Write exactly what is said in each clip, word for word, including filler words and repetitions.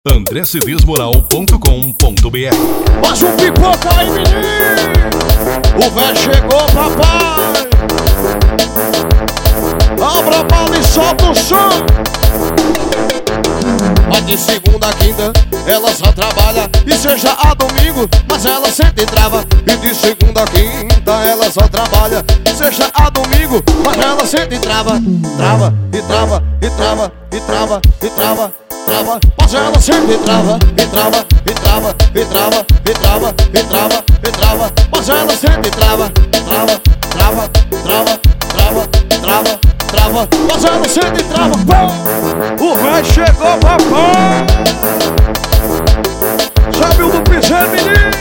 andré cedês moral ponto com ponto br. Mas o pipoca aí, menino! O véio chegou, papai! Abra a bala e solta o som! Mas de segunda a quinta ela só trabalha, e seja a domingo, mas ela sempre trava. E de segunda a quinta ela só trabalha, seja a domingo, mas ela sempre trava. Trava, e trava, e trava, e trava, e trava, trava. Mas ela sempre trava, e trava, e trava, e trava, e trava, e trava, e trava. Mas ela sempre trava, trava, trava, trava, trava, trava, trava. Mas ela sempre trava. O véio chegou, papai! Sabe o do piseiro, menino?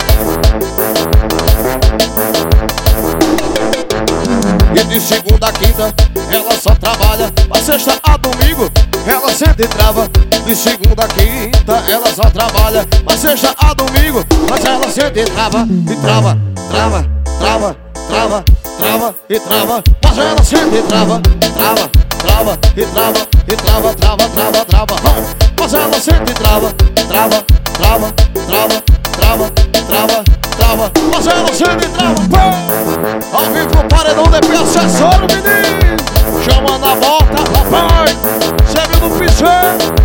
E de segunda a quinta ela só trabalha, mas sexta a domingo ela sempre trava. De segunda a quinta ela só trabalha, mas sexta a domingo, mas ela sempre trava. E trava, trava, trava, trava, trava e trava. Mas ela sempre trava, trava, trava e trava, e trava, trava, trava, trava. Mas ela sempre trava, trava, trava, trava, trava, trava, trava. Mas ela sempre trava. Ao vivo no paredão de P acessório, menino. Chama na bota, papai. Segue no piseiro.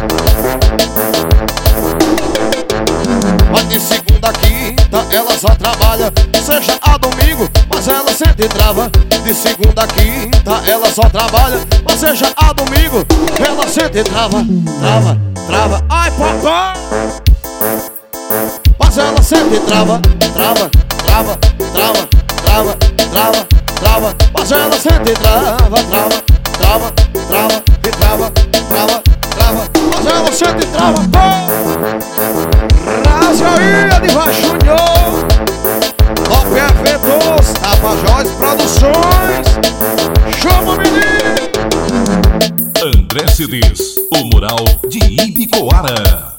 Mas de segunda a quinta ela só trabalha, seja a domingo, mas ela sempre trava. De segunda a quinta ela só trabalha, mas seja a domingo, ela sempre trava. Trava, trava, ai papai. Mas ela sempre trava, trava, trava, trava, trava, trava, trava. Mas ela sempre trava, trava, trava, trava e trava, trava, trava. Mas ela sempre trava. Rasgaía de Júnior, Top Eventos, Tapajós Produções. Chama, menino! André Cedês, o moral de Ibicoara.